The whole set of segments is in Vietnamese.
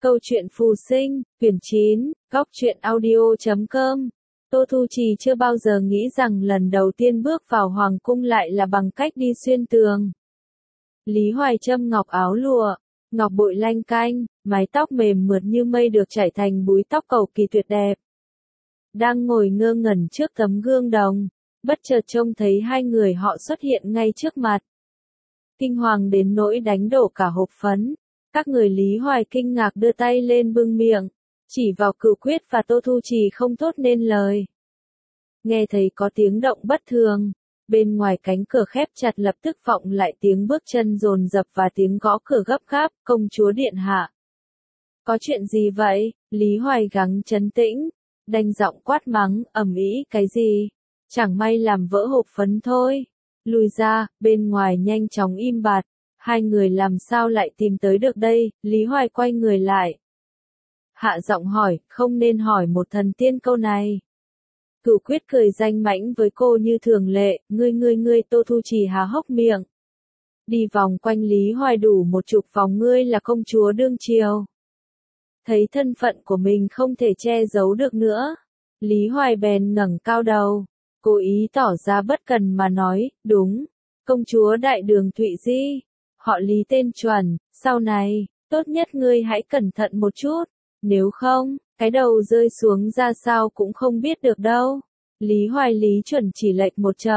Câu chuyện phù sinh, quyển 9, góc truyện audio.com. Tô Thu Trì chưa bao giờ nghĩ rằng lần đầu tiên bước vào hoàng cung lại là bằng cách đi xuyên tường. Lý Hoài châm ngọc áo lụa, ngọc bội lanh canh, mái tóc mềm mượt như mây được chải thành búi tóc cầu kỳ tuyệt đẹp. Đang ngồi ngơ ngẩn trước tấm gương đồng, bất chợt trông thấy hai người họ xuất hiện ngay trước mặt. Kinh hoàng đến nỗi đánh đổ cả hộp phấn. Các người Lý Hoài kinh ngạc đưa tay lên bưng miệng, chỉ vào Cửu Quyết và Tô Thu Trì không thốt nên lời. Nghe thấy có tiếng động bất thường, bên ngoài cánh cửa khép chặt lập tức vọng lại tiếng bước chân dồn dập và tiếng gõ cửa gấp gáp, công chúa điện hạ. Có chuyện gì vậy? Lý Hoài gắng trấn tĩnh, đanh giọng quát mắng, ầm ĩ cái gì? Chẳng may làm vỡ hộp phấn thôi. Lùi ra, bên ngoài nhanh chóng im bặt. Hai người làm sao lại tìm tới được đây? Lý Hoài quay người lại. Hạ giọng hỏi, không nên hỏi một thần tiên câu này. Cửu Quyết cười danh mãnh với cô như thường lệ, ngươi Tô Thu Trì há hốc miệng. Đi vòng quanh Lý Hoài đủ một chục vòng, ngươi là công chúa đương triều. Thấy thân phận của mình không thể che giấu được nữa. Lý Hoài bèn ngẩng cao đầu, cố ý tỏ ra bất cần mà nói, đúng, công chúa đại đường Thụy Di. Họ Lý tên chuẩn, sau này, tốt nhất ngươi hãy cẩn thận một chút, nếu không, cái đầu rơi xuống ra sao cũng không biết được đâu. Lý Hoài Lý chuẩn chỉ lệch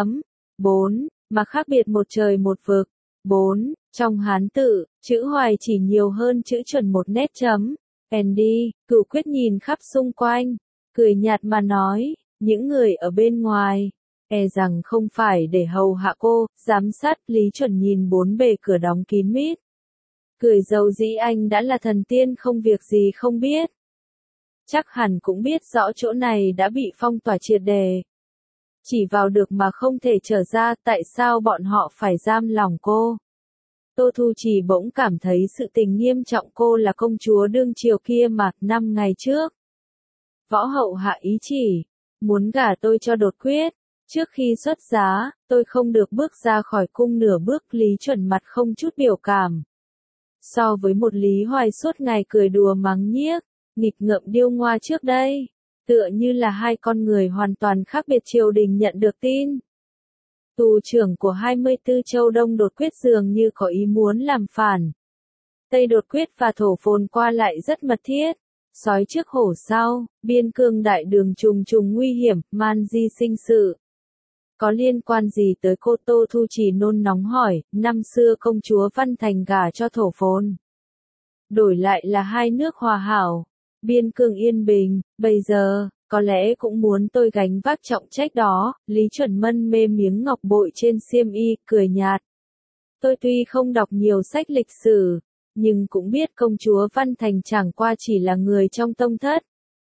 1.4, mà khác biệt một trời một vực. 4, trong Hán tự, chữ Hoài chỉ nhiều hơn chữ chuẩn một nét chấm. Andy, Cửu Quyết nhìn khắp xung quanh, cười nhạt mà nói, những người ở bên ngoài. E rằng không phải để hầu hạ cô, giám sát. Lý chuẩn nhìn bốn bề cửa đóng kín mít. Cười dầu dĩ anh đã là thần tiên không việc gì không biết. Chắc hẳn cũng biết rõ chỗ này đã bị phong tỏa triệt đề. Chỉ vào được mà không thể trở ra, tại sao bọn họ phải giam lỏng cô? Tô Thu Trì bỗng cảm thấy sự tình nghiêm trọng, cô là công chúa đương triều kia mà, 5 ngày trước. Võ hậu hạ ý chỉ, muốn gả tôi cho Đột Quyết. Trước khi xuất giá, tôi không được bước ra khỏi cung nửa bước. Lý chuẩn mặt không chút biểu cảm. So với một Lý Hoài suốt ngày cười đùa mắng nhiếc, nghịch ngợm điêu ngoa trước đây, tựa như là hai con người hoàn toàn khác biệt. Triều đình nhận được tin. Tù trưởng của 24 châu Đông Đột Quyết dường như có ý muốn làm phản. Tây Đột Quyết và Thổ Phồn qua lại rất mật thiết. Sói trước hổ sau, biên cương đại đường trùng trùng nguy hiểm, man di sinh sự. Có liên quan gì tới cô? Tô Thu Trì nôn nóng hỏi, năm xưa công chúa Văn Thành gả cho Thổ Phồn. Đổi lại là hai nước hòa hảo, biên cương yên bình, bây giờ, có lẽ cũng muốn tôi gánh vác trọng trách đó. Lý chuẩn mân mê miếng ngọc bội trên xiêm y, cười nhạt. Tôi tuy không đọc nhiều sách lịch sử, nhưng cũng biết công chúa Văn Thành chẳng qua chỉ là người trong tông thất,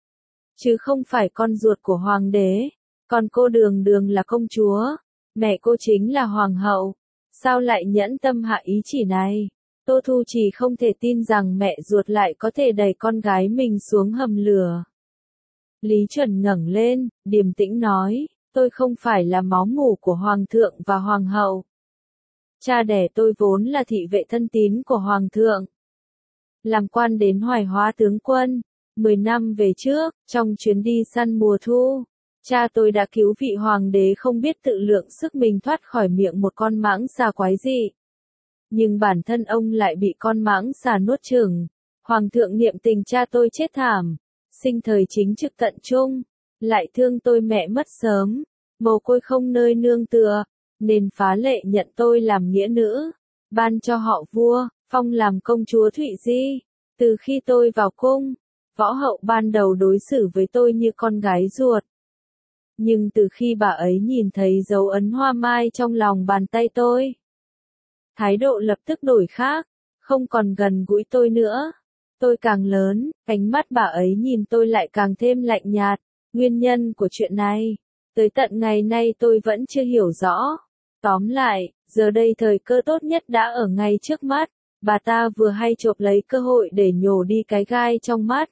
chứ không phải con ruột của hoàng đế. Còn cô đường đường là công chúa, mẹ cô chính là hoàng hậu, sao lại nhẫn tâm hạ ý chỉ này? Tô Thu Trì không thể tin rằng mẹ ruột lại có thể đẩy con gái mình xuống hầm lửa. Lý chuẩn ngẩng lên, điềm tĩnh nói, tôi không phải là máu mủ của hoàng thượng và hoàng hậu. Cha đẻ tôi vốn là thị vệ thân tín của hoàng thượng. Làm quan đến Hoài Hóa tướng quân, 10 năm về trước, trong chuyến đi săn mùa thu. Cha tôi đã cứu vị hoàng đế không biết tự lượng sức mình thoát khỏi miệng một con mãng xà quái dị. Nhưng bản thân ông lại bị con mãng xà nuốt chửng. Hoàng thượng niệm tình cha tôi chết thảm, sinh thời chính trực tận trung, lại thương tôi mẹ mất sớm, mồ côi không nơi nương tựa, nên phá lệ nhận tôi làm nghĩa nữ, ban cho họ vua, phong làm công chúa Thụy Di. Từ khi tôi vào cung, võ hậu ban đầu đối xử với tôi như con gái ruột. Nhưng từ khi bà ấy nhìn thấy dấu ấn hoa mai trong lòng bàn tay tôi, thái độ lập tức đổi khác, không còn gần gũi tôi nữa. Tôi càng lớn, ánh mắt bà ấy nhìn tôi lại càng thêm lạnh nhạt. Nguyên nhân của chuyện này, tới tận ngày nay tôi vẫn chưa hiểu rõ. Tóm lại, giờ đây thời cơ tốt nhất đã ở ngay trước mắt. Bà ta vừa hay chộp lấy cơ hội để nhổ đi cái gai trong mắt.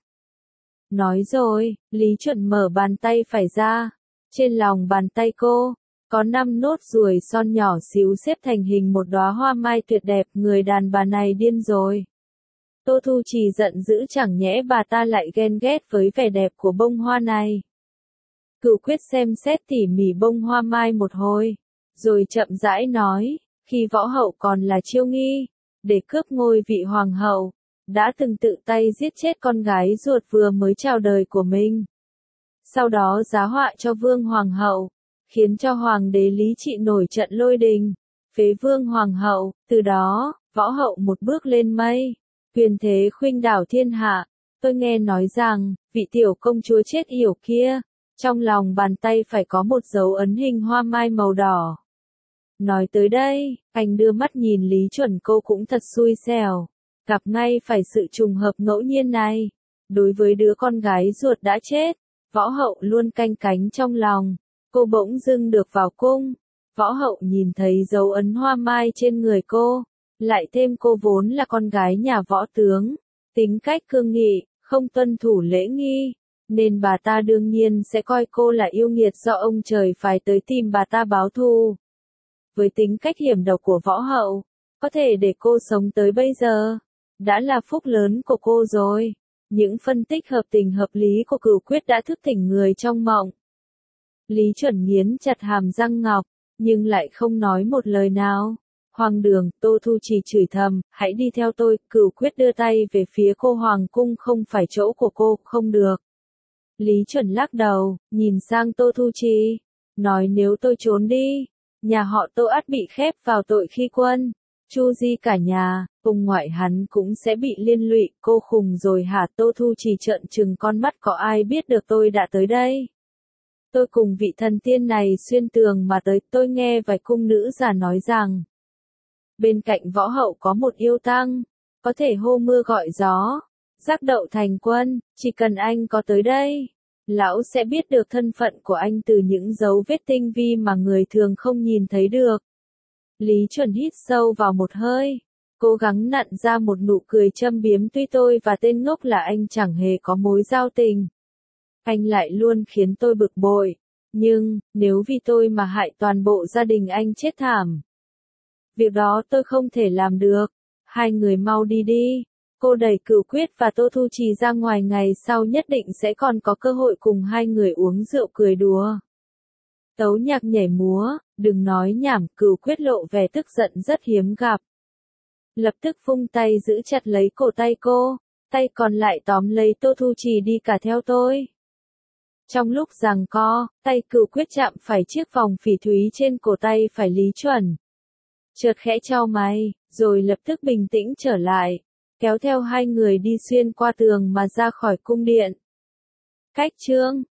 Nói rồi, Lý chuẩn mở bàn tay phải ra. Trên lòng bàn tay cô, có 5 nốt ruồi son nhỏ xíu xếp thành hình một đóa hoa mai tuyệt đẹp. Người đàn bà này điên rồi. Tô Thu Trì giận dữ, chẳng nhẽ bà ta lại ghen ghét với vẻ đẹp của bông hoa này. Cửu Quyết xem xét tỉ mỉ bông hoa mai một hồi, rồi chậm rãi nói, khi võ hậu còn là Chiêu Nghi, để cướp ngôi vị hoàng hậu, đã từng tự tay giết chết con gái ruột vừa mới chào đời của mình. Sau đó giá họa cho vương hoàng hậu, khiến cho hoàng đế Lý Trị nổi trận lôi đình, phế vương hoàng hậu, từ đó, võ hậu một bước lên mây, quyền thế khuynh đảo thiên hạ. Tôi nghe nói rằng, vị tiểu công chúa chết yểu kia, trong lòng bàn tay phải có một dấu ấn hình hoa mai màu đỏ. Nói tới đây, anh đưa mắt nhìn Lý Chuẩn, cô cũng thật xui xẻo, gặp ngay phải sự trùng hợp ngẫu nhiên này. Đối với đứa con gái ruột đã chết, võ hậu luôn canh cánh trong lòng, cô bỗng dưng được vào cung. Võ hậu nhìn thấy dấu ấn hoa mai trên người cô, lại thêm cô vốn là con gái nhà võ tướng, tính cách cương nghị, không tuân thủ lễ nghi, nên bà ta đương nhiên sẽ coi cô là yêu nghiệt do ông trời phải tới tìm bà ta báo thù. Với tính cách hiểm độc của võ hậu, có thể để cô sống tới bây giờ, đã là phúc lớn của cô rồi. Những phân tích hợp tình hợp lý của Cửu Quyết đã thức tỉnh người trong mộng. Lý Chuẩn nghiến chặt hàm răng ngọc, nhưng lại không nói một lời nào. Hoàng đường, Tô Thu Trì chửi thầm, hãy đi theo tôi. Cửu Quyết đưa tay về phía cô, hoàng cung không phải chỗ của cô, không được. Lý Chuẩn lắc đầu, nhìn sang Tô Thu Trì, nói nếu tôi trốn đi, nhà họ Tô ắt bị khép vào tội khi quân. Chu di cả nhà, cùng ngoại hắn cũng sẽ bị liên lụy. Cô khùng rồi hả? Tô Thu Trì trợn trừng con mắt, có ai biết được tôi đã tới đây? Tôi cùng vị thần tiên này xuyên tường mà tới. Tôi nghe vài cung nữ già nói rằng, bên cạnh võ hậu có một yêu tăng, có thể hô mưa gọi gió, giác đậu thành quân. Chỉ cần anh có tới đây, lão sẽ biết được thân phận của anh từ những dấu vết tinh vi mà người thường không nhìn thấy được. Lý Chuẩn hít sâu vào một hơi, cố gắng nặn ra một nụ cười châm biếm, tuy tôi và tên ngốc là anh chẳng hề có mối giao tình, anh lại luôn khiến tôi bực bội, nhưng, nếu vì tôi mà hại toàn bộ gia đình anh chết thảm, việc đó tôi không thể làm được. Hai người mau đi đi. Cô đẩy Cửu Quyết và Tô Thu Trì ra ngoài, ngày sau nhất định sẽ còn có cơ hội cùng hai người uống rượu cười đùa. Tấu nhạc nhảy múa, đừng nói nhảm. Cửu Quyết lộ vẻ tức giận rất hiếm gặp. Lập tức vung tay giữ chặt lấy cổ tay cô, tay còn lại tóm lấy Tô Thu Trì, đi cả theo tôi. Trong lúc giằng co, tay Cửu Quyết chạm phải chiếc vòng phỉ thúy trên cổ tay phải Lý Chuẩn. Chợt khẽ chau mày, rồi lập tức bình tĩnh trở lại, kéo theo hai người đi xuyên qua tường mà ra khỏi cung điện. Cách chương